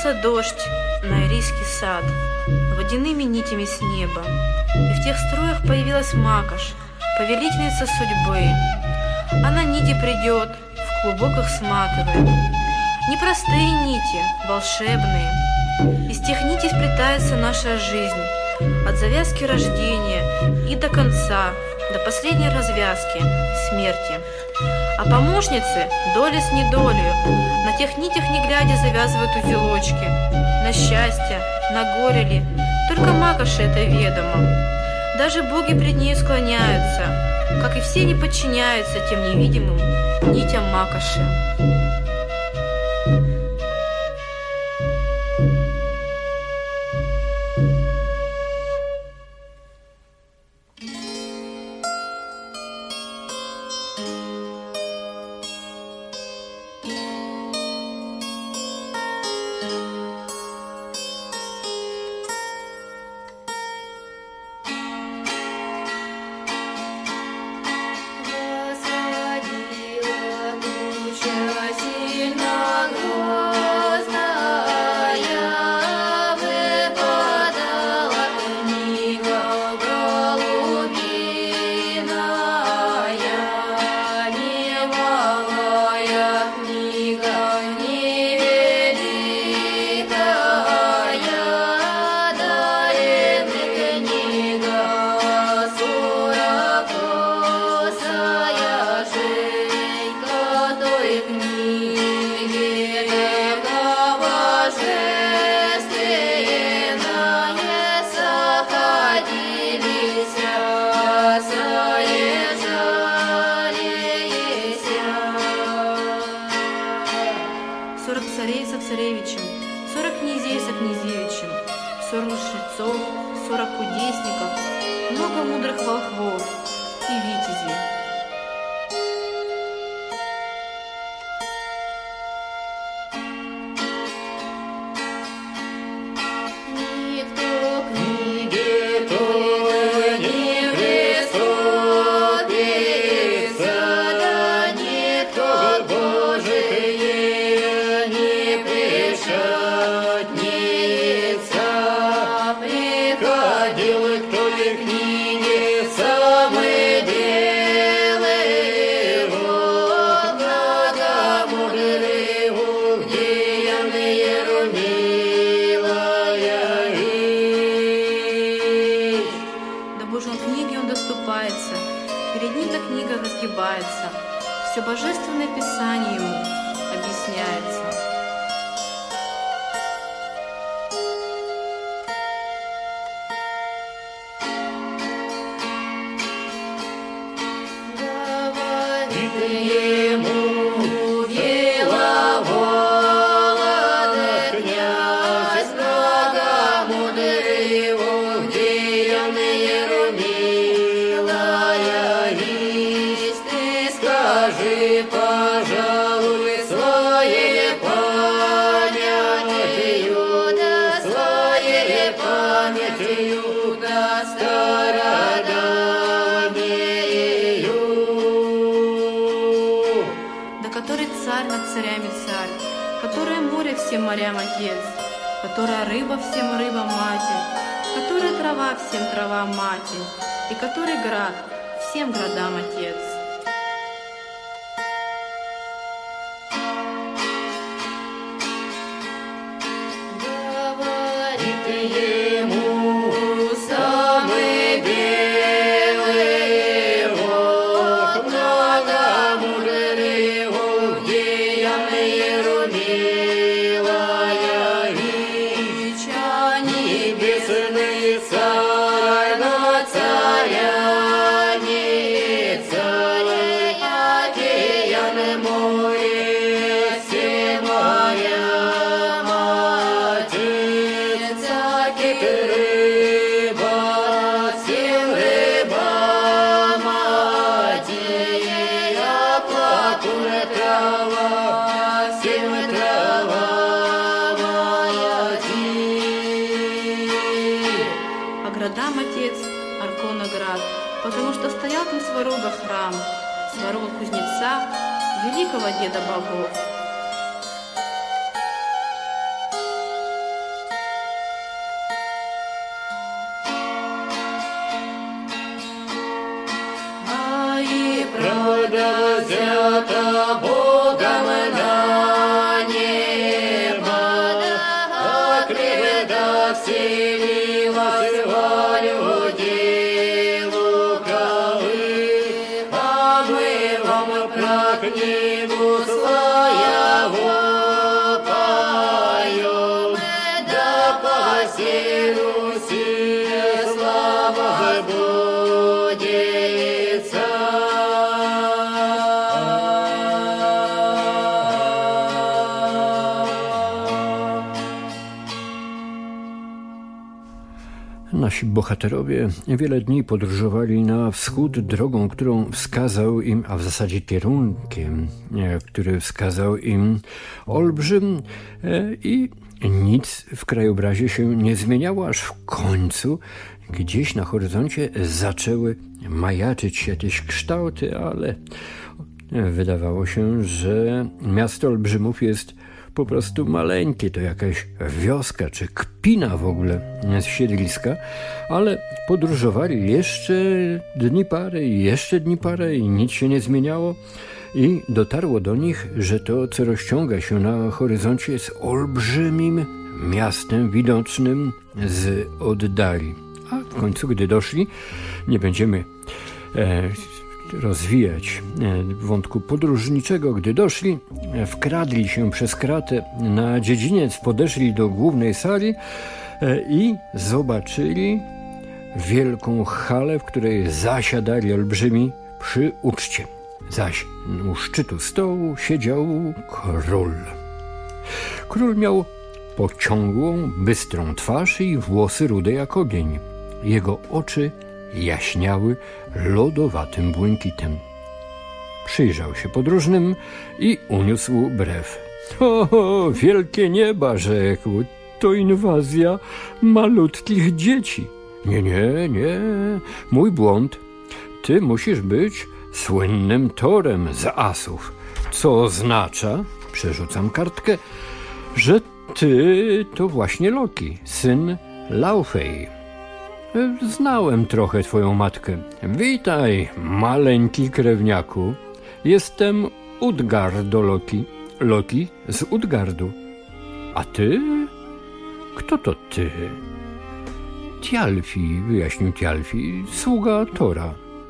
Обрушился дождь на Ирийский сад водяными нитями с неба, и в тех струях появилась Макаш, повелительница судьбы. Она нити придет, в клубок их сматывает. Непростые нити, волшебные. Из тех нитей сплетается наша жизнь, от завязки рождения и до конца, до последней развязки, смерти. А помощницы, доля с недолею, на тех нитях не глядя завязывают узелочки. На счастье, на горе ли, только Макоши это ведомо. Даже боги пред нею склоняются, как и все не подчиняются тем невидимым нитям Макоши. царевичем, 40 князей со князевичем, 40 жрецов, 40 кудесников, много мудрых волхвов и витязей. Перед ним эта книга разгибается, все божественное писание ему объясняется. Пожалуй, своей памятью, да староданию. Да который царь над царями царь, которое море всем морям отец, которая рыба всем рыба матерь, которая трава всем трава матерь, и который град всем градам отец. Ему самый белый волк, много мудрый волк, деянный румилая вещь, небесный царь над царями, царь океан море, все моря. По градам отец Арконоград, потому что стоял там Сварога храм, Сварога кузнеца, великого деда богов. правда взята Богом на небо, а клевета вселилась во людей лукавых, а мы вам про книгу Славу поем, да по всей Руси слава будется. Nasi bohaterowie wiele dni podróżowali na wschód drogą, którą wskazał im, a w zasadzie kierunkiem, który wskazał im olbrzym, i nic w krajobrazie się nie zmieniało, aż w końcu gdzieś na horyzoncie zaczęły majaczyć jakieś kształty, ale wydawało się, że miasto olbrzymów jest po prostu maleńkie, to jakaś wioska czy kpina w ogóle z siedliska, ale podróżowali jeszcze dni parę i nic się nie zmieniało i dotarło do nich, że to, co rozciąga się na horyzoncie, jest olbrzymim miastem widocznym z oddali. A w końcu, gdy doszli, nie będziemy rozwijać wątku podróżniczego, gdy doszli, wkradli się przez kratę na dziedziniec, podeszli do głównej sali i zobaczyli wielką halę, w której zasiadali olbrzymi przy uczcie. Zaś u szczytu stołu siedział król. Król miał pociągłą, bystrą twarz i włosy rude jak ogień. Jego oczy jaśniały lodowatym błękitem. Przyjrzał się podróżnym i uniósł brew. O, wielkie nieba, rzekł, to inwazja malutkich dzieci. Nie, mój błąd. Ty musisz być słynnym Torem z asów, co oznacza, przerzucam kartkę, że ty to właśnie Loki, syn Laufey. Znałem trochę twoją matkę. Witaj, maleńki krewniaku. Jestem Utgardo Loki. Loki z Utgardu. A ty? Kto to ty? Thialfi, wyjaśnił Thialfi, sługa Tora.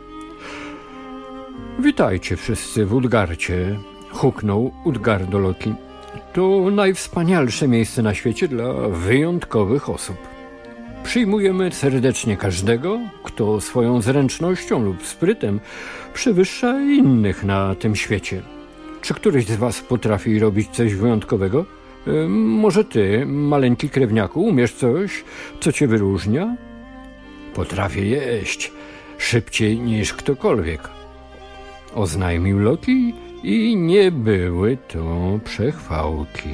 Witajcie wszyscy w Utgardzie, huknął Utgardo Loki. To najwspanialsze miejsce na świecie dla wyjątkowych osób. Przyjmujemy serdecznie każdego, kto swoją zręcznością lub sprytem przewyższa innych na tym świecie. Czy któryś z was potrafi robić coś wyjątkowego? Może ty, maleńki krewniaku, umiesz coś, co cię wyróżnia? Potrafię jeść szybciej niż ktokolwiek, oznajmił Loki i nie były to przechwałki.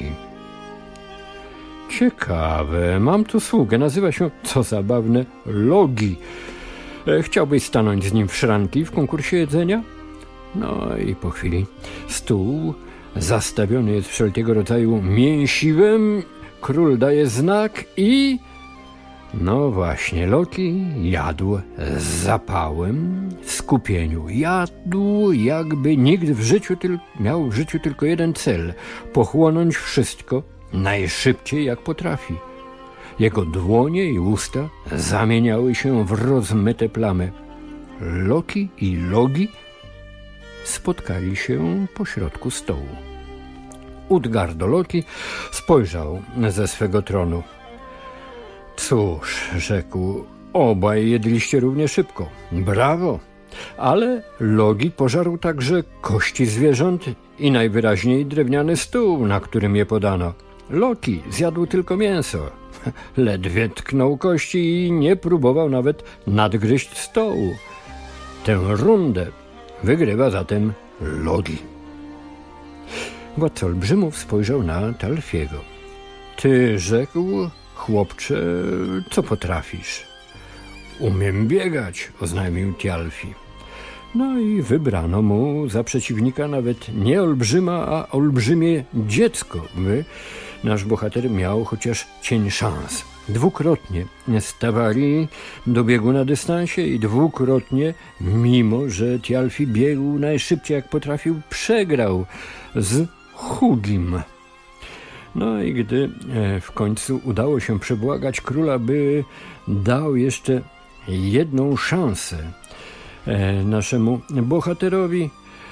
Ciekawe, mam tu sługę, nazywa się, co zabawne, Logi. Chciałbyś stanąć z nim w szranki w konkursie jedzenia? No i po chwili stół zastawiony jest wszelkiego rodzaju mięsiwem, król daje znak i... No właśnie, Loki jadł z zapałem, w skupieniu. Jadł, jakby nikt miał w życiu tylko jeden cel – pochłonąć wszystko najszybciej jak potrafi. Jego dłonie i usta zamieniały się w rozmyte plamy. Loki i Logi spotkali się pośrodku stołu. Utgardo Loki spojrzał ze swego tronu. Cóż, rzekł, obaj jedliście równie szybko. Brawo! Ale Logi pożarł także kości zwierząt i najwyraźniej drewniany stół, na którym je podano. Loki zjadł tylko mięso. Ledwie tknął kości i nie próbował nawet nadgryźć stołu. Tę rundę wygrywa zatem Logi. Władca olbrzymów spojrzał na Thialfiego. Ty, rzekł, chłopcze, co potrafisz? Umiem biegać, oznajmił Thialfi. No i wybrano mu za przeciwnika nawet nie olbrzyma, a olbrzymie dziecko, by nasz bohater miał chociaż cień szans. Dwukrotnie stawali do biegu na dystansie i dwukrotnie, mimo że Thialfi biegł najszybciej jak potrafił, przegrał z Hugim. No i gdy w końcu udało się przebłagać króla, by dał jeszcze jedną szansę naszemu bohaterowi,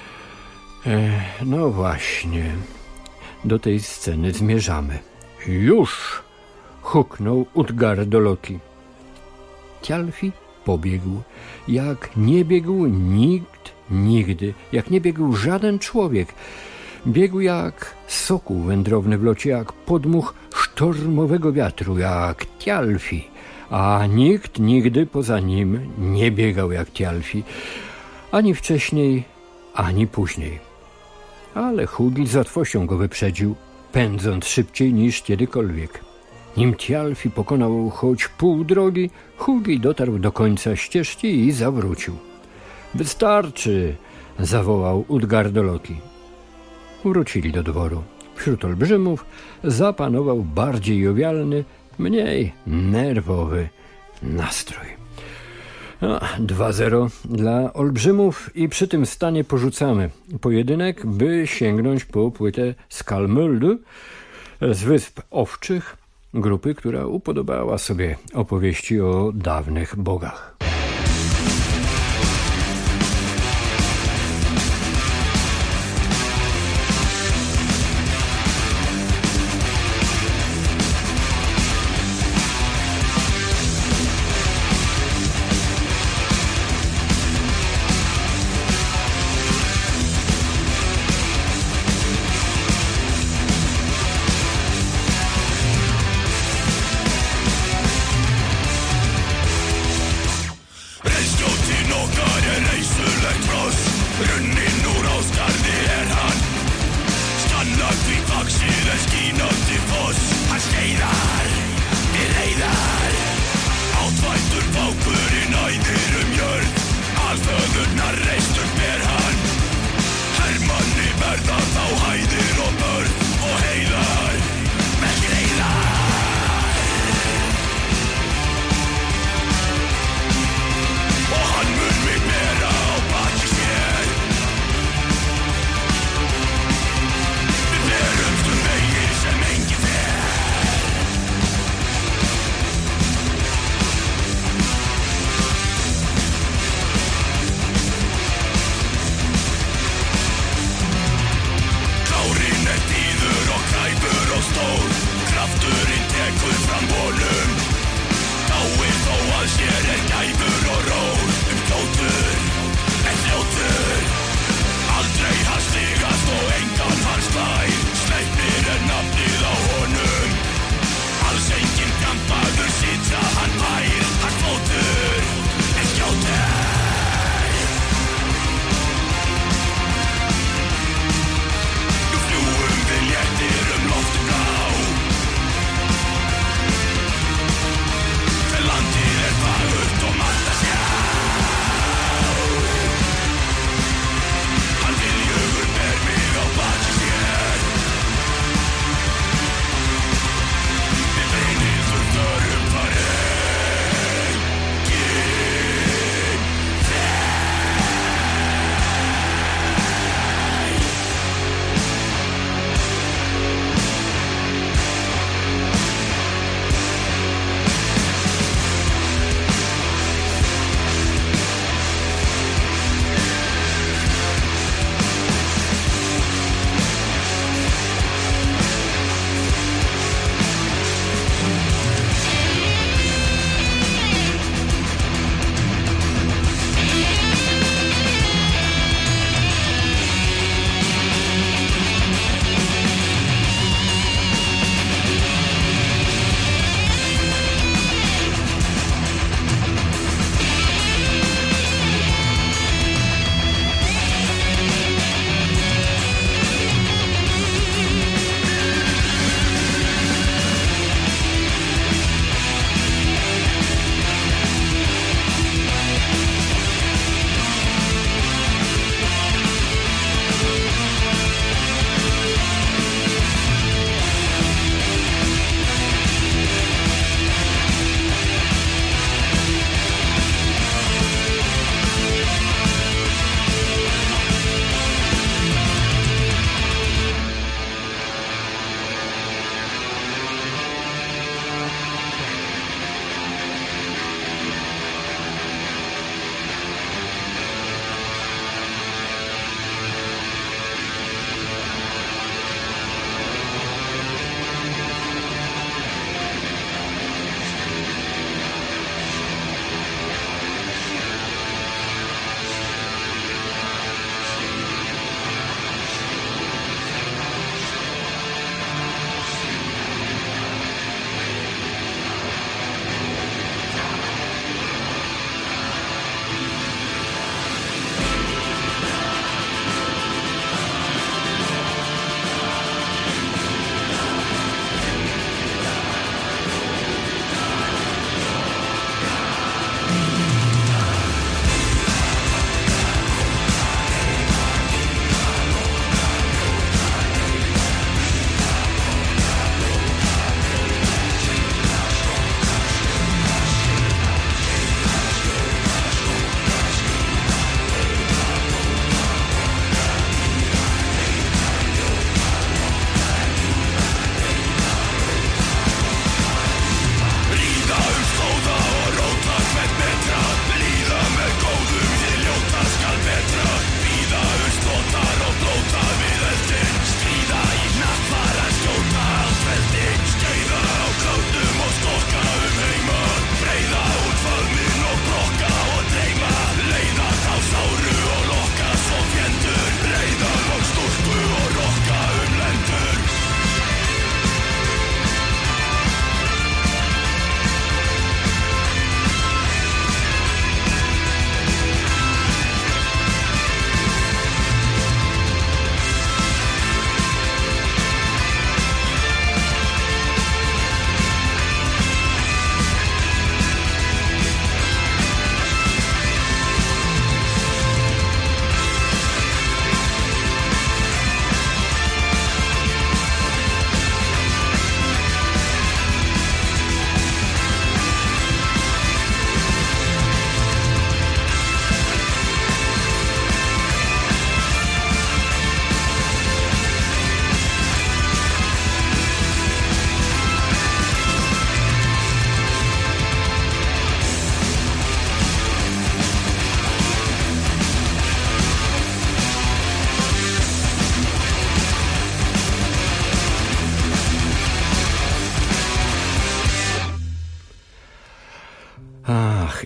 no właśnie, do tej sceny zmierzamy. Już! Huknął Utgard-Loki. Thialfi pobiegł, jak nie biegł nikt nigdy, jak nie biegł żaden człowiek. Biegł jak sokół wędrowny w locie, jak podmuch sztormowego wiatru, jak Thialfi, a nikt nigdy poza nim nie biegał jak Thialfi, ani wcześniej, ani później. Ale Hugi z łatwością go wyprzedził, pędząc szybciej niż kiedykolwiek. Nim Thialfi pokonał choć pół drogi, Hugi dotarł do końca ścieżki i zawrócił. Wystarczy! Zawołał Utgard-Loki. Wrócili do dworu. Wśród olbrzymów zapanował bardziej jowialny, mniej nerwowy nastrój. 2-0 dla olbrzymów i przy tym stanie porzucamy pojedynek, by sięgnąć po płytę Skalmöldu z Wysp Owczych, grupy, która upodobała sobie opowieści o dawnych bogach.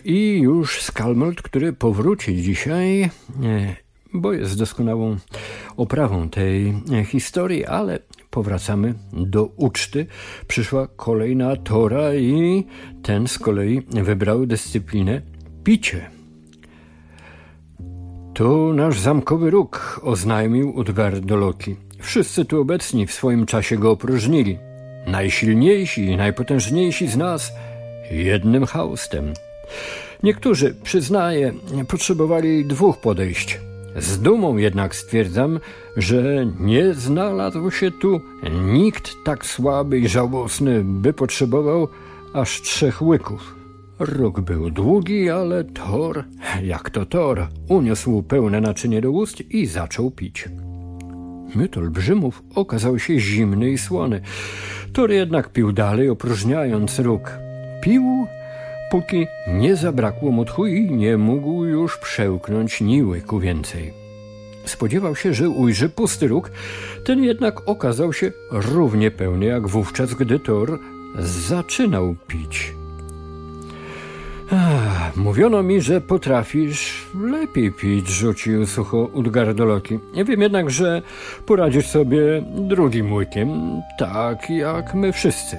I już Skalmold, który powróci dzisiaj, bo jest doskonałą oprawą tej historii, ale powracamy do uczty. Przyszła kolejna tora i ten z kolei wybrał dyscyplinę picie. Tu nasz zamkowy róg, oznajmił Utgard-Loki. Wszyscy tu obecni w swoim czasie go opróżnili. Najsilniejsi i najpotężniejsi z nas jednym haustem. Niektórzy, przyznaję, potrzebowali 2 podejść. Z dumą jednak stwierdzam, że nie znalazł się tu nikt tak słaby i żałosny, by potrzebował aż 3 łyków. Róg był długi, ale Thor, jak to Thor, uniósł pełne naczynie do ust i zaczął pić. Miód olbrzymów okazał się zimny i słony. Thor jednak pił dalej, opróżniając róg. Pił, póki nie zabrakło mu tchu i nie mógł już przełknąć ni łyku więcej. Spodziewał się, że ujrzy pusty róg, ten jednak okazał się równie pełny jak wówczas, gdy Thor zaczynał pić. Mówiono mi, że potrafisz lepiej pić, rzucił sucho Utgard-Loki. Wiem jednak, że poradzisz sobie 2 łykiem, tak jak my wszyscy.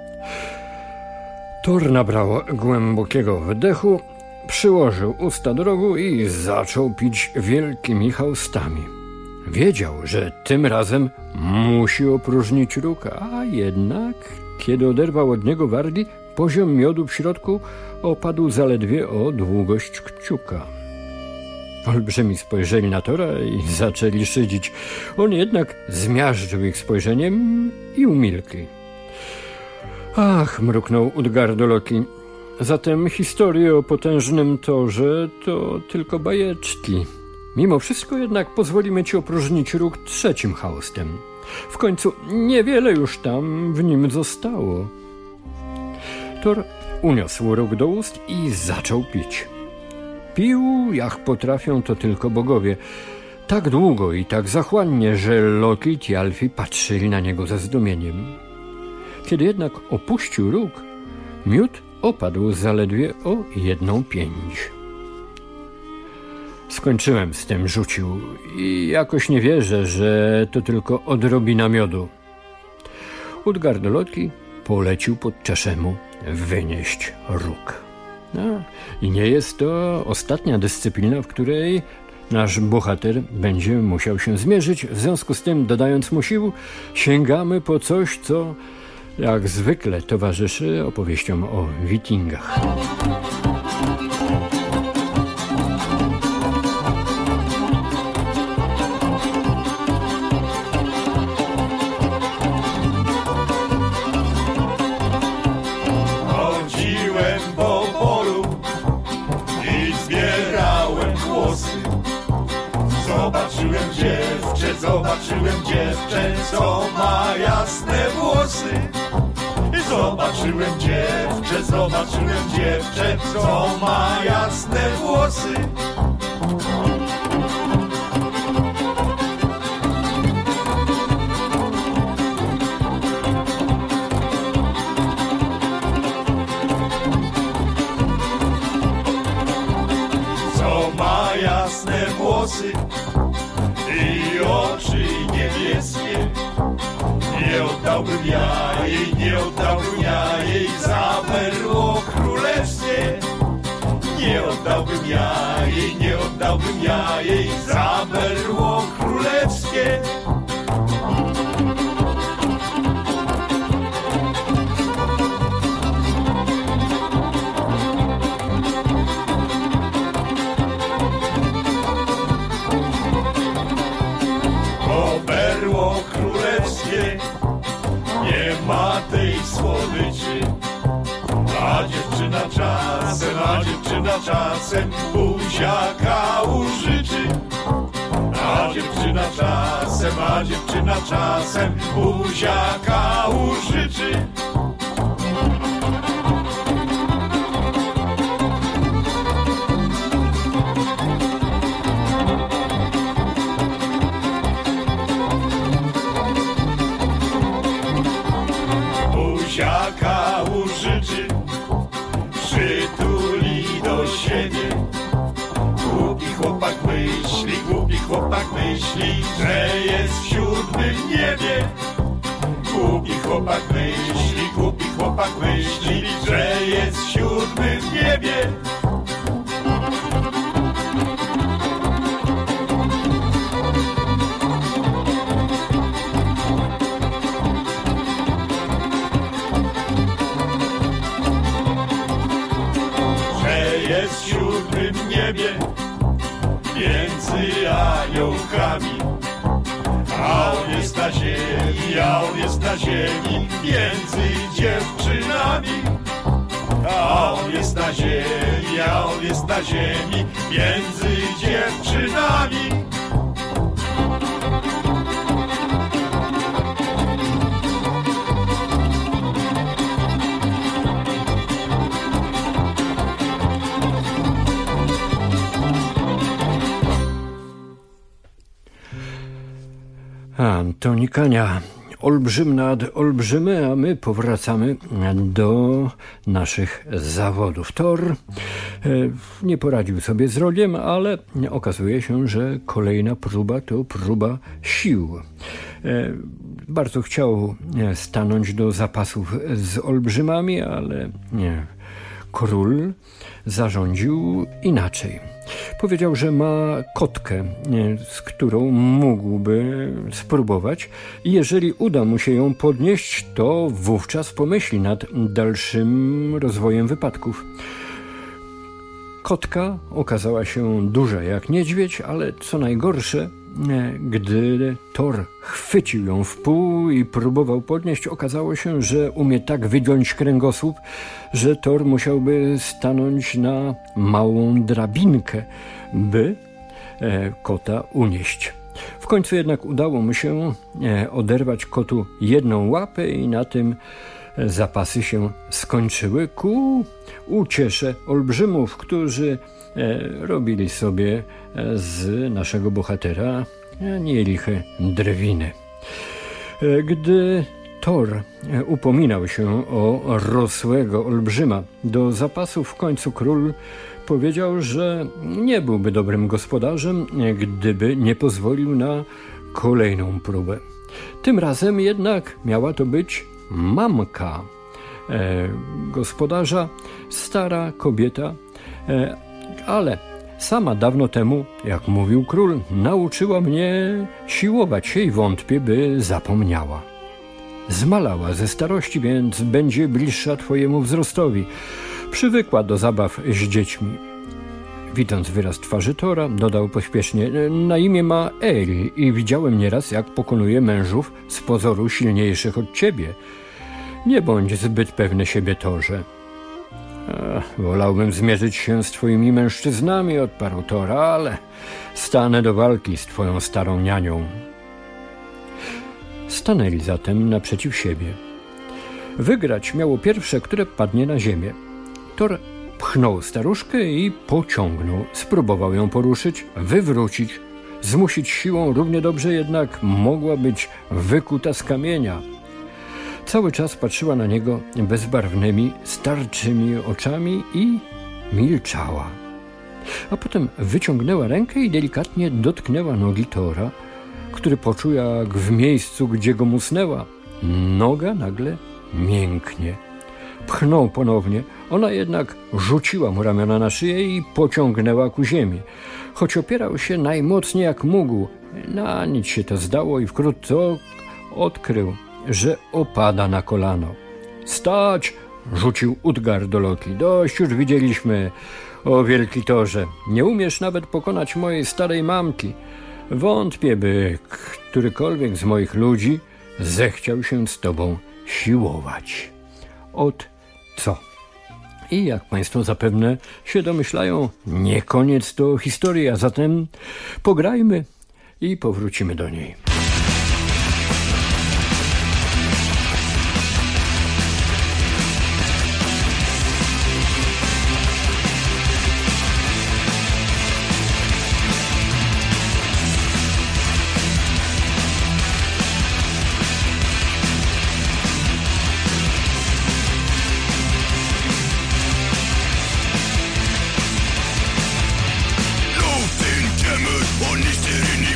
Thor nabrał głębokiego wdechu, przyłożył usta do rogu i zaczął pić wielkimi haustami. Wiedział, że tym razem musi opróżnić róg, a jednak, kiedy oderwał od niego wargi, poziom miodu w środku opadł zaledwie o długość kciuka. Olbrzymi spojrzeli na Thora i zaczęli szydzić. On jednak zmiażdżył ich spojrzeniem i umilkli. Ach, mruknął Utgard-Loki. Zatem historie o potężnym Thorze to tylko bajeczki. Mimo wszystko jednak pozwolimy ci opróżnić róg 3 haustem. W końcu niewiele już tam w nim zostało. Thor uniósł róg do ust i zaczął pić. Pił, jak potrafią to tylko bogowie. Tak długo i tak zachłannie, że Loki i Thialfi patrzyli na niego ze zdumieniem. Kiedy jednak opuścił róg, miód opadł zaledwie o 1 pięć. Skończyłem z tym, rzucił, i jakoś nie wierzę, że to tylko odrobina miodu. Utgard-Loki polecił podczaszemu wynieść róg. I nie jest to ostatnia dyscyplina, w której nasz bohater będzie musiał się zmierzyć. W związku z tym, dodając mu sił, sięgamy po coś, co jak zwykle towarzyszy opowieściom o wikingach. Chodziłem po polu i zbierałem głosy. Zobaczyłem dziewczę, co ma jasne włosy. Zobaczyłem dziewczę, co ma jasne włosy. Co ma jasne włosy i oczy niebieskie. Nie oddałbym ja jej za berło królewskie. Nie oddałbym ja jej za berło królewskie. O berło królewskie nie ma tej słodyczy, a dziewczyna czasem buziaka użyczy. A dziewczyna czasem buziaka użyczy. Buziaka użyczy, przytuli do chłopak myśli, że jest w 7. niebie. Głupi chłopak myśli, że jest w 7. niebie. Jest w 7. niebie między aniołkami, a on jest na ziemi, między dziewczynami. A on jest na ziemi, między dziewczynami. Antoni Kania, olbrzym nad olbrzymy, a my powracamy do naszych zawodów. Thor nie poradził sobie z roliem, ale okazuje się, że kolejna próba to próba sił. Bardzo chciał stanąć do zapasów z olbrzymami, ale król zarządził inaczej. Powiedział, że ma kotkę, z którą mógłby spróbować i jeżeli uda mu się ją podnieść, to wówczas pomyśli nad dalszym rozwojem wypadków. Kotka okazała się duża jak niedźwiedź, ale co najgorsze, gdy Thor chwycił ją w pół i próbował podnieść, okazało się, że umie tak wygiąć kręgosłup, że Thor musiałby stanąć na małą drabinkę, by kota unieść. W końcu jednak udało mu się oderwać kotu jedną łapę i na tym zapasy się skończyły ku uciesze olbrzymów, którzy robili sobie z naszego bohatera nieliche drwiny. Gdy Thor upominał się o rosłego olbrzyma do zapasów, w końcu król powiedział, że nie byłby dobrym gospodarzem, gdyby nie pozwolił na kolejną próbę. Tym razem jednak miała to być mamka gospodarza, stara kobieta, ale sama dawno temu, jak mówił król, nauczyła mnie siłować się i wątpię, by zapomniała. Zmalała ze starości, więc będzie bliższa twojemu wzrostowi. Przywykła do zabaw z dziećmi. Widząc wyraz twarzy Thora, dodał pośpiesznie: na imię ma Eri i widziałem nieraz, jak pokonuje mężów z pozoru silniejszych od ciebie. Nie bądź zbyt pewny siebie, Thorze. Wolałbym zmierzyć się z twoimi mężczyznami, odparł Thor, ale stanę do walki z twoją starą nianią. Stanęli zatem naprzeciw siebie. Wygrać miało pierwsze, które padnie na ziemię. Thor pchnął staruszkę i pociągnął. Spróbował ją poruszyć, wywrócić, zmusić siłą. Równie dobrze jednak mogła być wykuta z kamienia. Cały czas patrzyła na niego bezbarwnymi, starczymi oczami i milczała. A potem wyciągnęła rękę i delikatnie dotknęła nogi Thora, który poczuł, jak w miejscu, gdzie go musnęła, noga nagle mięknie. Pchnął ponownie, ona jednak rzuciła mu ramiona na szyję i pociągnęła ku ziemi. Choć opierał się najmocniej jak mógł, na nic się to zdało i wkrótce odkrył, że opada na kolano. Stać! Rzucił Utgard do Loki. Dość już widzieliśmy, o wielki Thorze. Nie umiesz nawet pokonać mojej starej mamki. Wątpię, by którykolwiek z moich ludzi zechciał się z tobą siłować. Ot co? I jak państwo zapewne się domyślają, nie koniec to historii, a zatem pograjmy i powrócimy do niej. Låt inte mörk och nyster in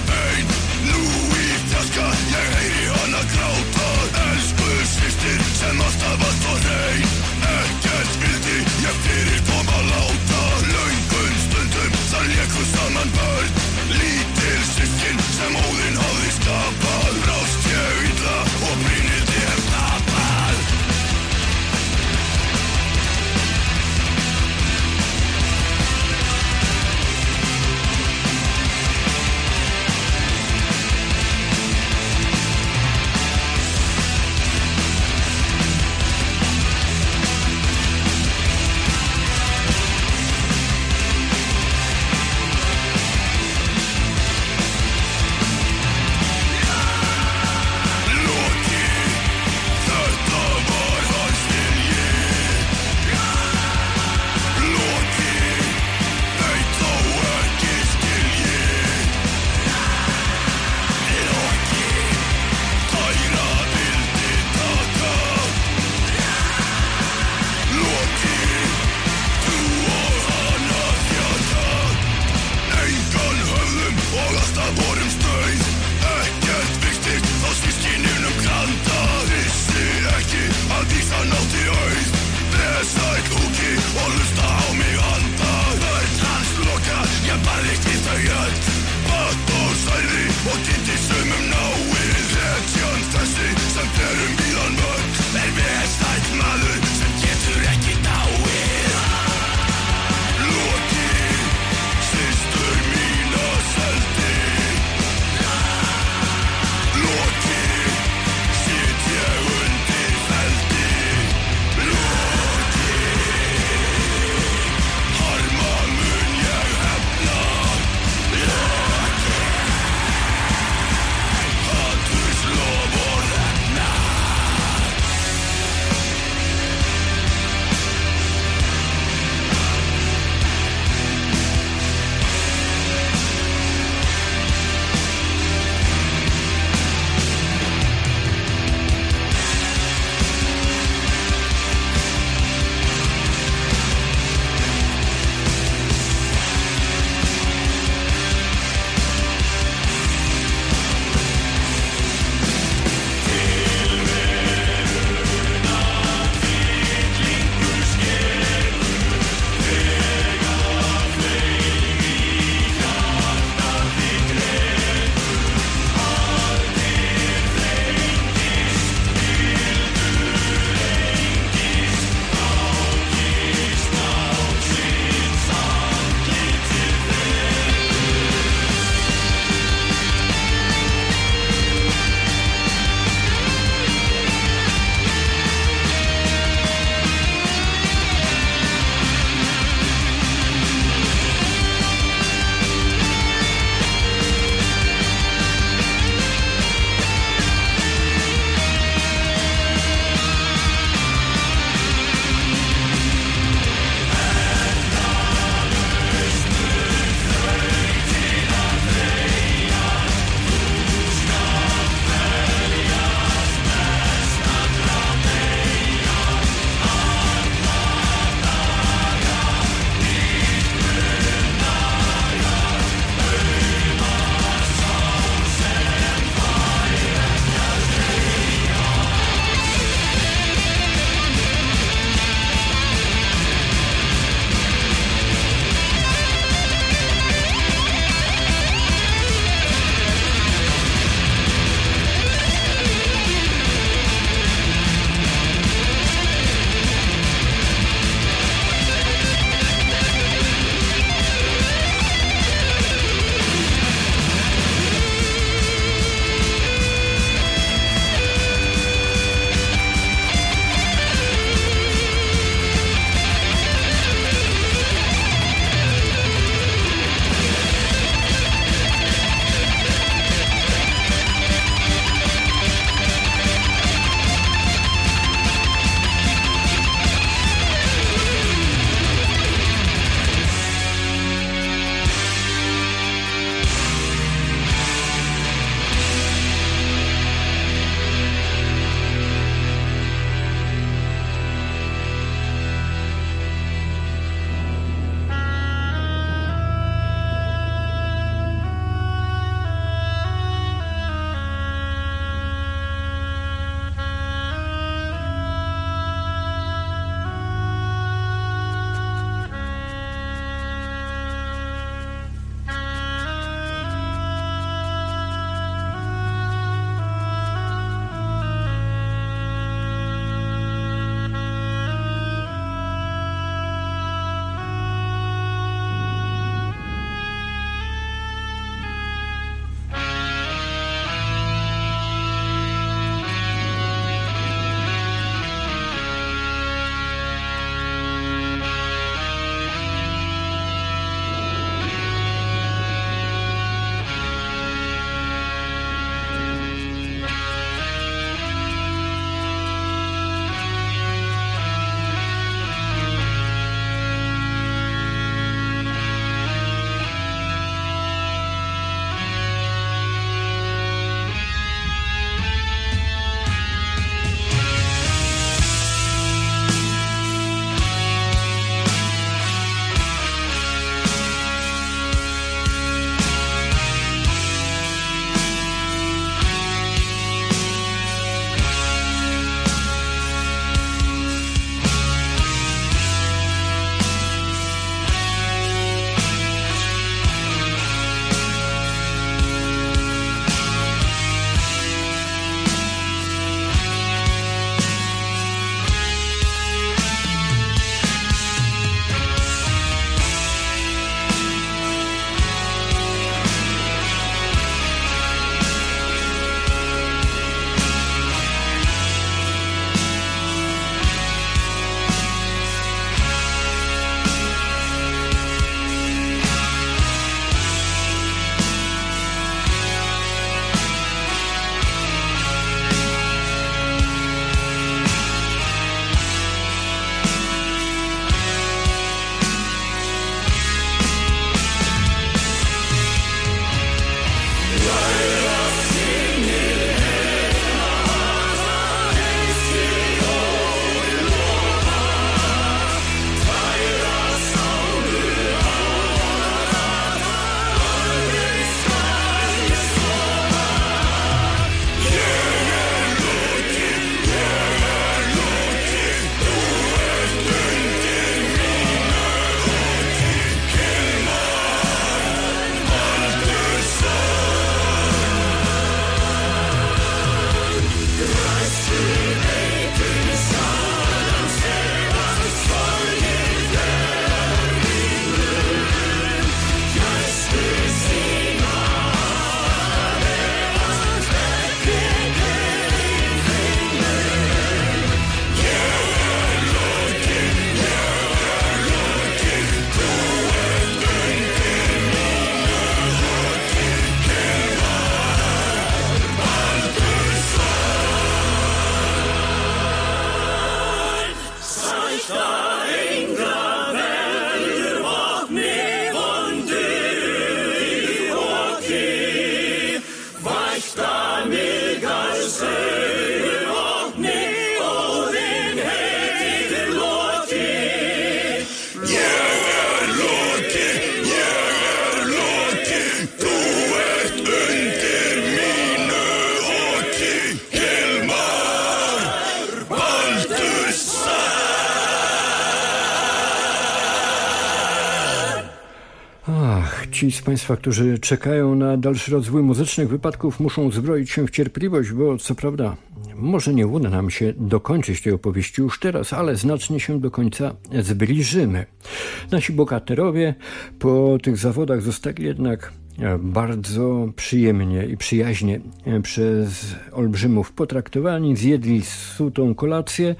Ci z Państwa, którzy czekają na dalszy rozwój muzycznych wypadków, muszą uzbroić się w cierpliwość, bo co prawda może nie uda nam się dokończyć tej opowieści już teraz, ale znacznie się do końca zbliżymy. Nasi bohaterowie po tych zawodach zostali jednak bardzo przyjemnie i przyjaźnie przez olbrzymów potraktowani, zjedli sutą kolację,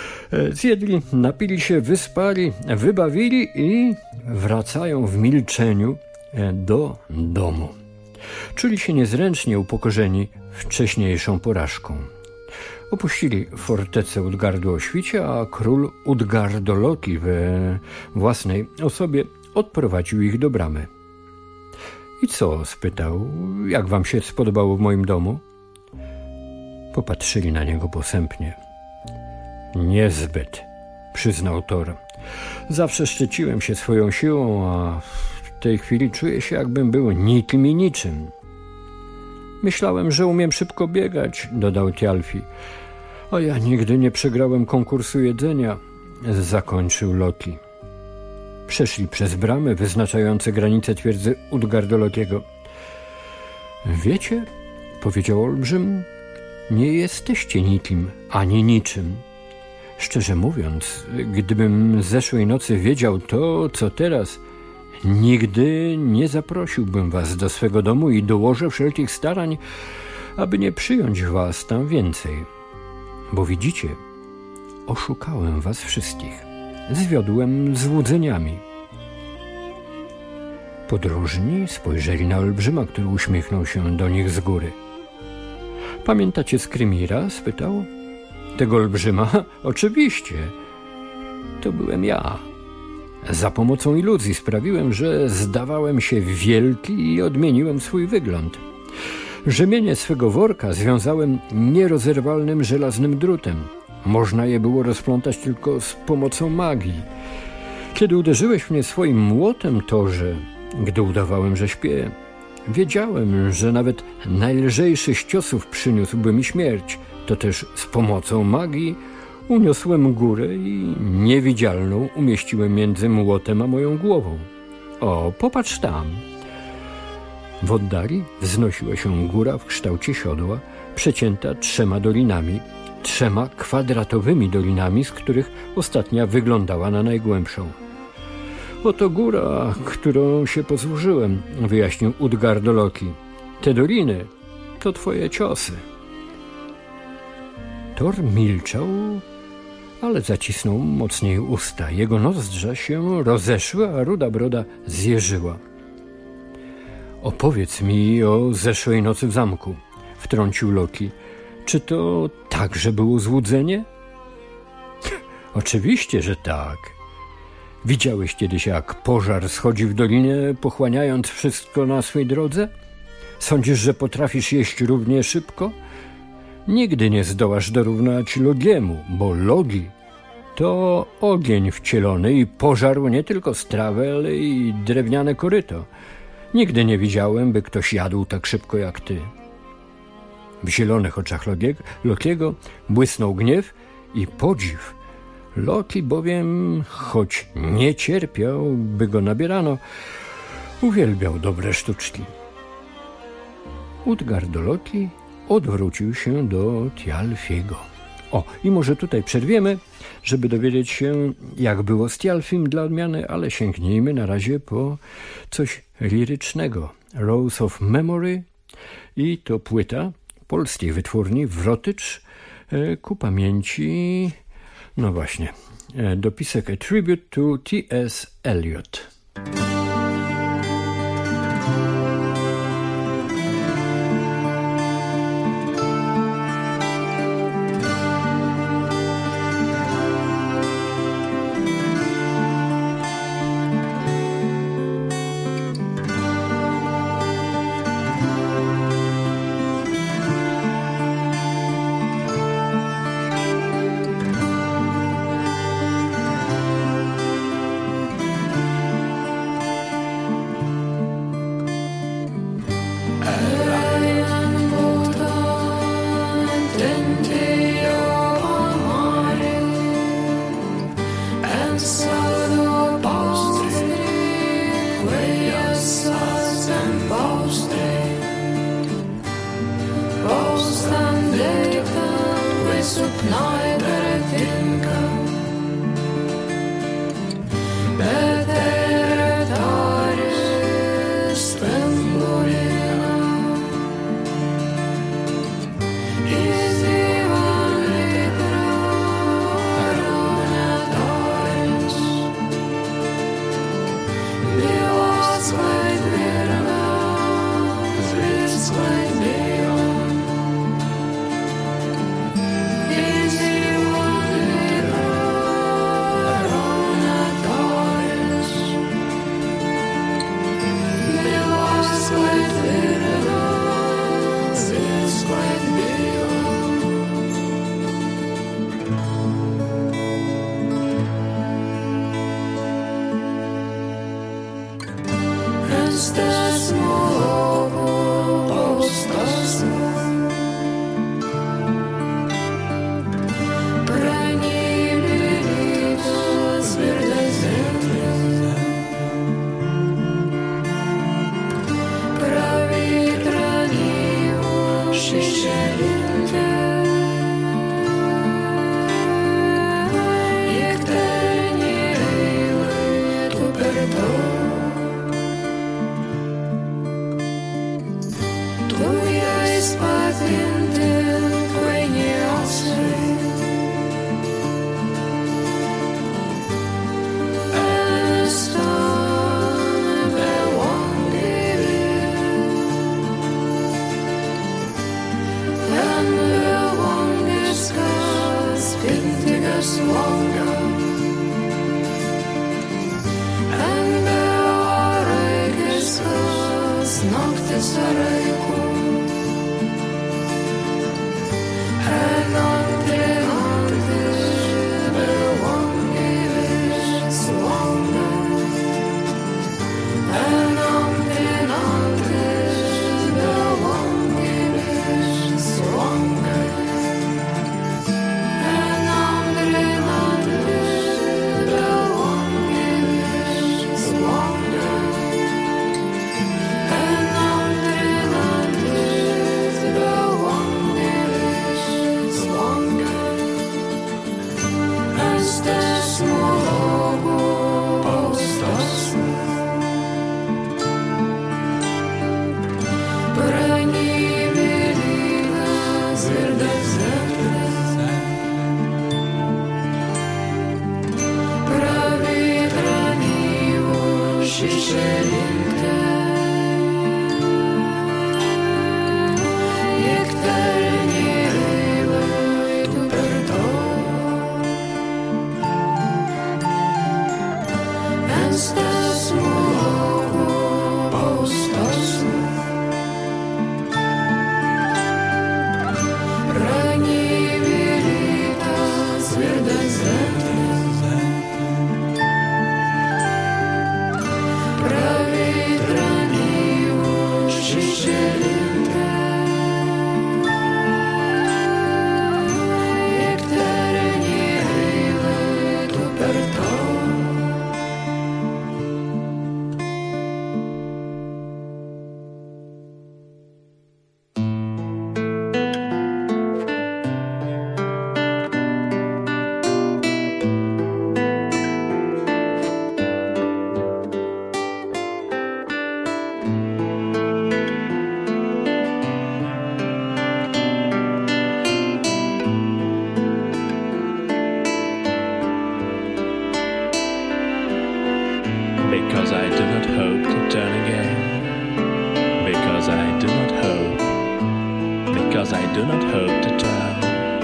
napili się, wyspali, wybawili i wracają w milczeniu do domu. Czuli się niezręcznie upokorzeni wcześniejszą porażką. Opuścili fortecę Utgardu-o-Świcie, a król Utgardoloki we własnej osobie odprowadził ich do bramy. I co? Spytał. Jak wam się spodobało w moim domu? Popatrzyli na niego posępnie. Niezbyt, przyznał Thor. Zawsze szczyciłem się swoją siłą, a w tej chwili czuję się, jakbym był nikim i niczym. Myślałem, że umiem szybko biegać, dodał Thialfi. A ja nigdy nie przegrałem konkursu jedzenia, zakończył Loki. Przeszli przez bramy wyznaczające granice twierdzy Utgardolokiego. Wiecie, powiedział olbrzym, nie jesteście nikim ani niczym. Szczerze mówiąc, gdybym zeszłej nocy wiedział to, co teraz, nigdy nie zaprosiłbym was do swego domu i dołożę wszelkich starań, aby nie przyjąć was tam więcej. Bo widzicie, oszukałem was wszystkich. Zwiodłem złudzeniami. Podróżni spojrzeli na olbrzyma, który uśmiechnął się do nich z góry. Pamiętacie Skrymira? Spytał. Tego olbrzyma? Oczywiście. To byłem ja. Za pomocą iluzji sprawiłem, że zdawałem się wielki i odmieniłem swój wygląd. Rzemienie swego worka związałem nierozerwalnym żelaznym drutem. Można je było rozplątać tylko z pomocą magii. Kiedy uderzyłeś mnie swoim młotem, Thorze, gdy udawałem, że śpię, wiedziałem, że nawet najlżejszy z ciosów przyniósłby mi śmierć. To też z pomocą magii uniosłem górę i niewidzialną umieściłem między młotem a moją głową. O, popatrz tam. W oddali wznosiła się góra w kształcie siodła, przecięta 3 dolinami, 3 kwadratowymi dolinami, z których ostatnia wyglądała na najgłębszą. Oto góra, którą się pozłużyłem, wyjaśnił Utgardoloki. Te doliny to twoje ciosy. Thor milczał, ale zacisnął mocniej usta. Jego nozdrza się rozeszły, a ruda broda zjeżyła. Opowiedz mi o zeszłej nocy w zamku, wtrącił Loki. Czy to także było złudzenie? Oczywiście, że tak. Widziałeś kiedyś, jak pożar schodzi w dolinie, pochłaniając wszystko na swej drodze? Sądzisz, że potrafisz jeść równie szybko? Nigdy nie zdołasz dorównać Logiemu, bo Logi to ogień wcielony i pożarł nie tylko strawę, ale i drewniane koryto. Nigdy nie widziałem, by ktoś jadł tak szybko jak ty. W zielonych oczach Lokiego błysnął gniew i podziw. Loki bowiem, choć nie cierpiał, by go nabierano, uwielbiał dobre sztuczki. Utgardoloki odwrócił się do Thialfiego. O, i może tutaj przerwiemy, żeby dowiedzieć się, jak było z Thialfim dla odmiany, ale sięgnijmy na razie po coś lirycznego. Rose of Memory i to płyta polskiej wytwórni Wrotycz ku pamięci, no właśnie, dopisek A Tribute to T.S. Eliot. sapnoj dar tinka, bet teritorijas stambuliną. Because I do not hope to turn again. Because I do not hope. Because I do not hope to turn.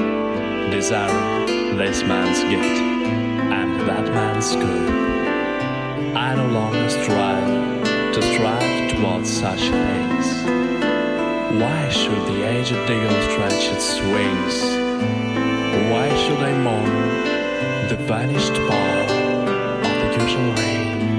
Desiring this man's gift and that man's good. I no longer strive towards such things. Why should the aged eagle stretch its wings? Why should I mourn the vanished power of the usual rain?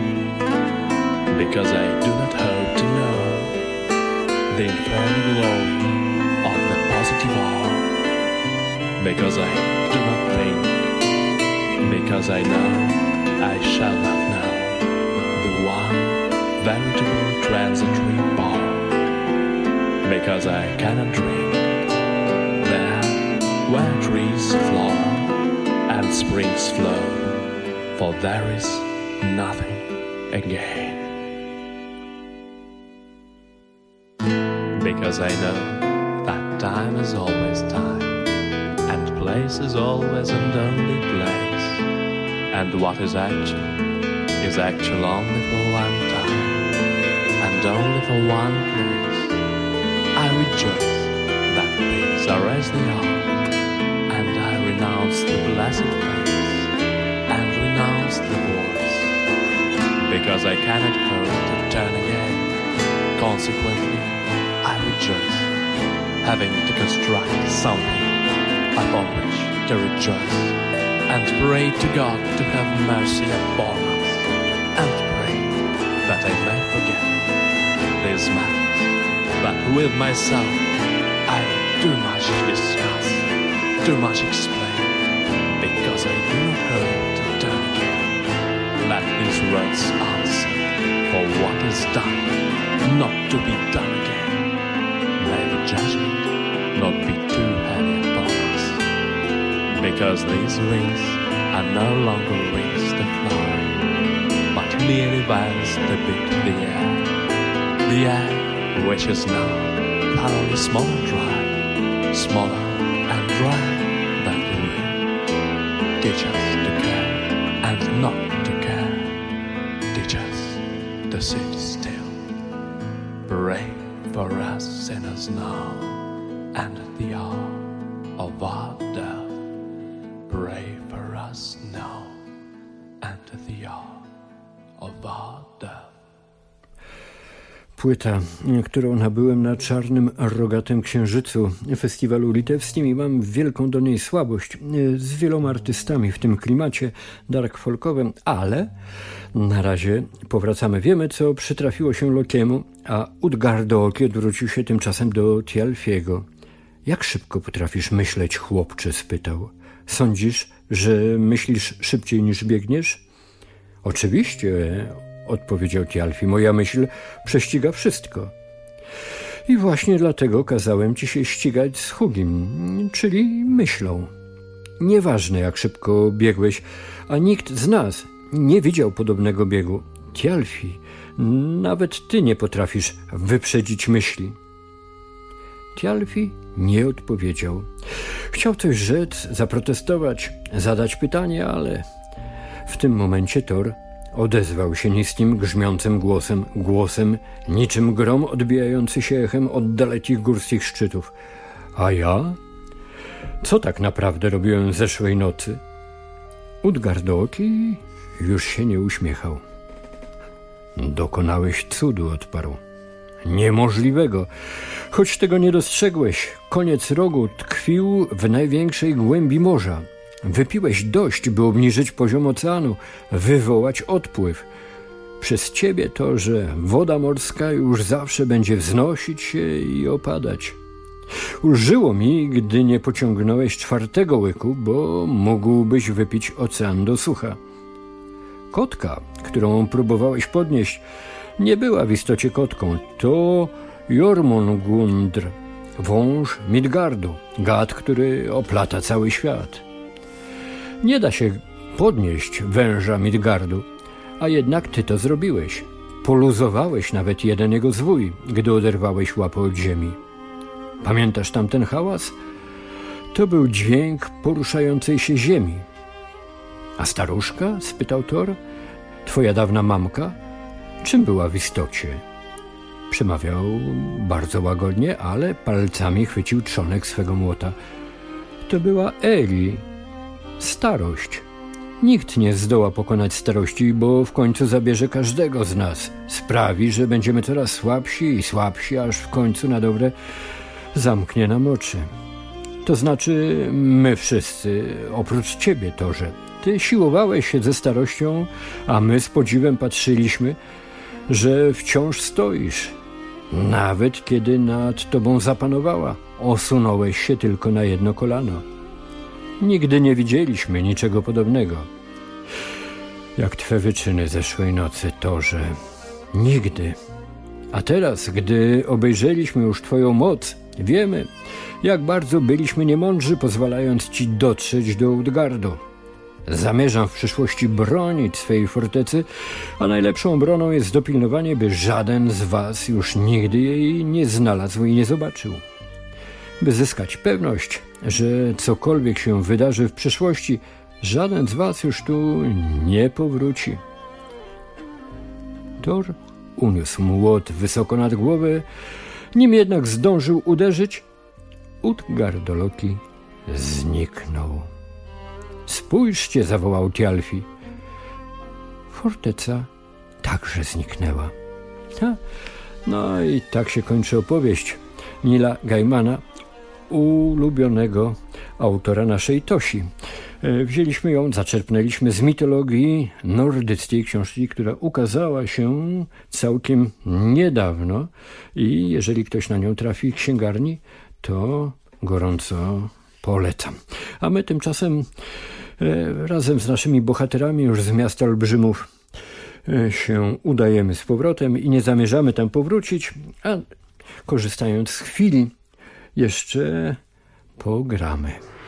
Because I do not hope to know the infernal glory of the positive hour. Because I do not think. Because I know I shall not know the one veritable transitory power. Because I cannot drink that where trees flower and springs flow, for there is nothing again. Because I know that time is always time, and place is always and only place, and what is actual only for one time, and only for one place. I rejoice that things are as they are, and I renounce the blessed face, and renounce the voice, because I cannot hope to turn again. Consequently, I rejoice, having to construct something upon which to rejoice, and pray to God to have mercy upon us, and pray that I may forget these matters, but with myself I do much discuss, do much explain, because I do not hope to turn again. Let these words answer for what is done, not to be done again. May the judgment not be too heavy upon us, because these wings are no longer wings to fly, but merely vials that beat the air which is now thoroughly smaller and dry than the wind. Teach us to care and not to care. Teach us to sit still. Pray for us sinners now and at the hour of our death. Pray for us now and at the hour of our death. Płyta, którą nabyłem na Czarnym Rogatym Księżycu festiwalu litewskim i mam wielką do niej słabość z wieloma artystami w tym klimacie dark folkowym, ale na razie powracamy. Wiemy, co przytrafiło się Lokiemu, a Utgardoki odwrócił się tymczasem do Thialfiego. Jak szybko potrafisz myśleć, chłopcze? Spytał. Sądzisz, że myślisz szybciej niż biegniesz? Oczywiście, odpowiedział Thialfi. Moja myśl prześciga wszystko. I właśnie dlatego kazałem ci się ścigać z Hugim, czyli myślą. Nieważne, jak szybko biegłeś, a nikt z nas nie widział podobnego biegu. Thialfi, nawet ty nie potrafisz wyprzedzić myśli. Thialfi nie odpowiedział. Chciał coś rzec, zaprotestować, zadać pytanie, ale w tym momencie Thor odezwał się niskim, grzmiącym głosem niczym grom odbijający się echem od dalekich górskich szczytów. A ja? Co tak naprawdę robiłem zeszłej nocy? Utgardoki już się nie uśmiechał. Dokonałeś cudu, odparł. Niemożliwego. Choć tego nie dostrzegłeś, koniec rogu tkwił w największej głębi morza. Wypiłeś dość, by obniżyć poziom oceanu, wywołać odpływ. Przez ciebie to, że woda morska już zawsze będzie wznosić się i opadać. Ulżyło mi, gdy nie pociągnąłeś 4. łyku, bo mógłbyś wypić ocean do sucha. Kotka, którą próbowałeś podnieść, nie była w istocie kotką. To Jormungandr, wąż Midgardu, gad, który oplata cały świat. Nie da się podnieść węża Midgardu, a jednak ty to zrobiłeś. Poluzowałeś nawet jeden jego zwój, gdy oderwałeś łapę od ziemi. Pamiętasz tamten hałas? To był dźwięk poruszającej się ziemi. A staruszka? Spytał Thor. Twoja dawna mamka? Czym była w istocie? Przemawiał bardzo łagodnie, ale palcami chwycił trzonek swego młota. To była Eli. Starość. Nikt nie zdoła pokonać starości, bo w końcu zabierze każdego z nas. Sprawi, że będziemy coraz słabsi i słabsi, aż w końcu na dobre zamknie nam oczy. To znaczy my wszyscy, oprócz ciebie, Thorze. Ty siłowałeś się ze starością, a my z podziwem patrzyliśmy, że wciąż stoisz. Nawet kiedy nad tobą zapanowała, osunąłeś się tylko na jedno kolano. Nigdy nie widzieliśmy niczego podobnego. Jak twe wyczyny zeszłej nocy, Thorze. Nigdy. A teraz, gdy obejrzeliśmy już twoją moc Wiemy, jak bardzo byliśmy niemądrzy, pozwalając ci dotrzeć do Utgardu. Zamierzam w przyszłości bronić swej fortecy, a najlepszą obroną jest dopilnowanie, by żaden z was już nigdy jej nie znalazł i nie zobaczył. By zyskać pewność, że cokolwiek się wydarzy w przyszłości, żaden z was już tu nie powróci. Thor uniósł młot wysoko nad głowę, nim jednak zdążył uderzyć, Utgardoloki zniknął. Spójrzcie, zawołał Thialfi. Forteca także zniknęła. No i tak się kończy opowieść Neila Gaimana, ulubionego autora naszej Tosi. Wzięliśmy ją, zaczerpnęliśmy z mitologii nordyckiej, książki, która ukazała się całkiem niedawno i jeżeli ktoś na nią trafi w księgarni, to gorąco polecam. A my tymczasem razem z naszymi bohaterami już z miasta olbrzymów się udajemy z powrotem i nie zamierzamy tam powrócić, a korzystając z chwili jeszcze pogramy.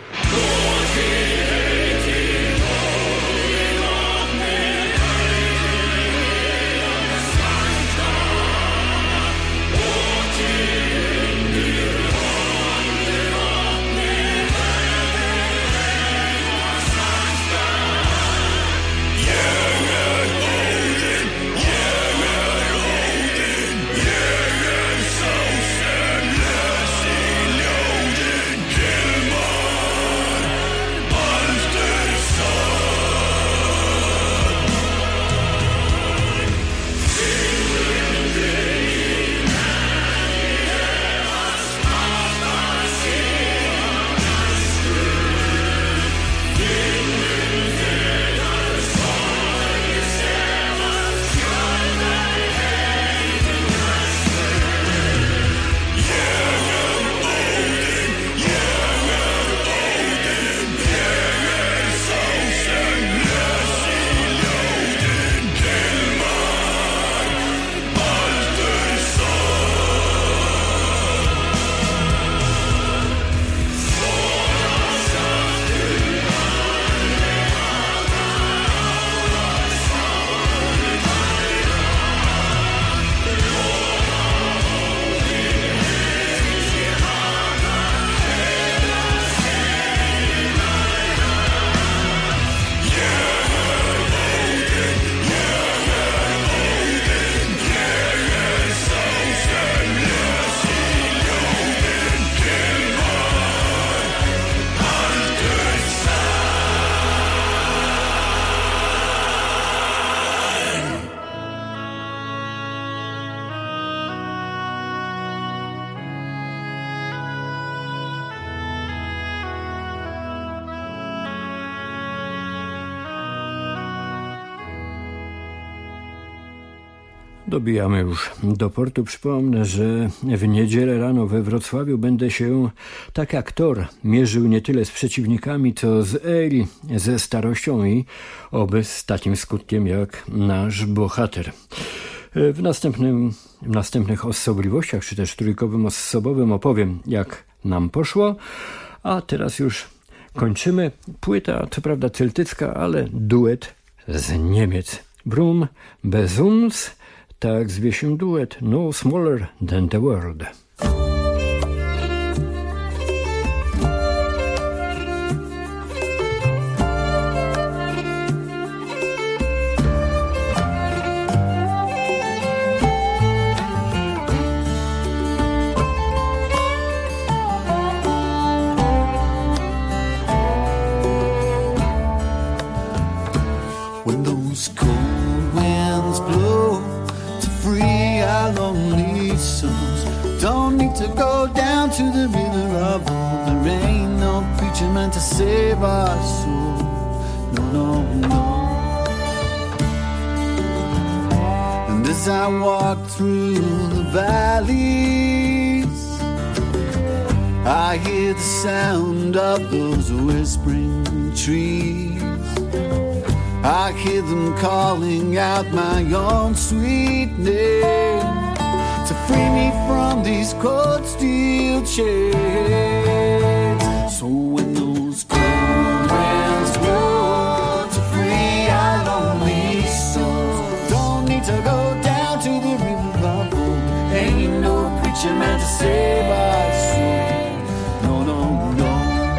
Dobijamy już do portu. Przypomnę, że w niedzielę rano we Wrocławiu będę się, tak jak Thor, mierzył nie tyle z przeciwnikami, co z Eili, ze starością i oby z takim skutkiem jak nasz bohater. W następnych osobliwościach, czy też trójkowym osobowym opowiem, jak nam poszło, a teraz już kończymy. Płyta, co prawda celtycka, ale duet z Niemiec. Brum bez uns. Tak zwie się duet No Smaller Than The World. When those cold winds blow to free our lonely souls, don't need to go down to the river of old. There ain't no preacher meant to save our soul. No, no, no. And as I walk through the valleys, I hear the sound of those whispering trees. I hear them calling out my own sweet name. to free me from these cold steel chains. So when those cold winds blow to free our lonely souls, don't need to go down to the river of hope. Ain't no preacher man to save our souls. No, no, no.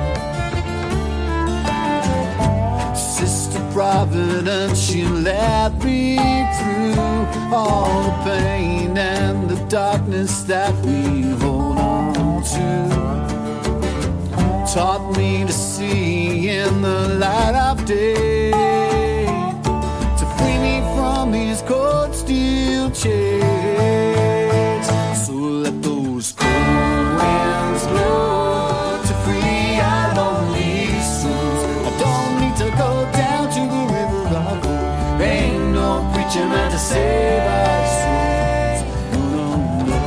Sister Providence, she led me through all the pain and the darkness that we hold on to. Taught me to see in the light of day, to free me from these cold steel chains. So let those cold winds blow to free our lonely souls. I don't need to go down to the river of hope. Ain't no preacher man to save our souls. No, no, no.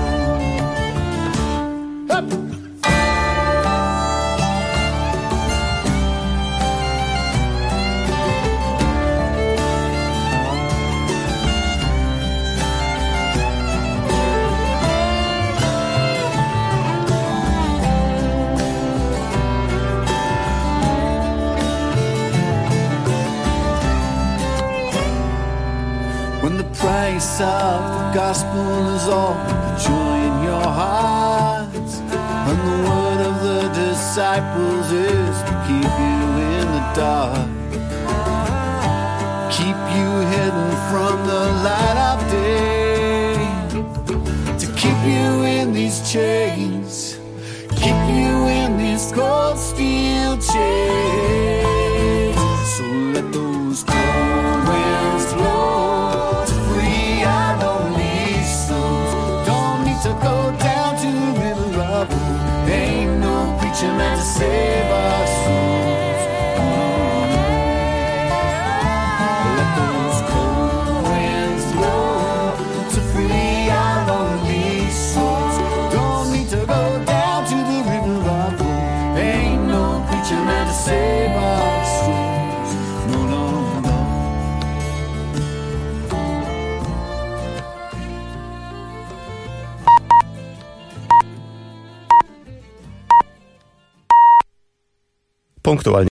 Up. When the price of the gospel is all the joy in your hearts, and the word of the disciples is to keep you in the dark, keep you hidden from the light of day, to keep you in these chains, keep you in these cold steel chains. So let those cold winds blow to free our lonely souls. Don't need to go down to the river of hope. Ain't no preacher man to save our souls. Let those cold winds blow to free our lonely souls. Don't need to go down to the river of hope. Ain't no preacher man to save our souls. No, no, no. Punktualnie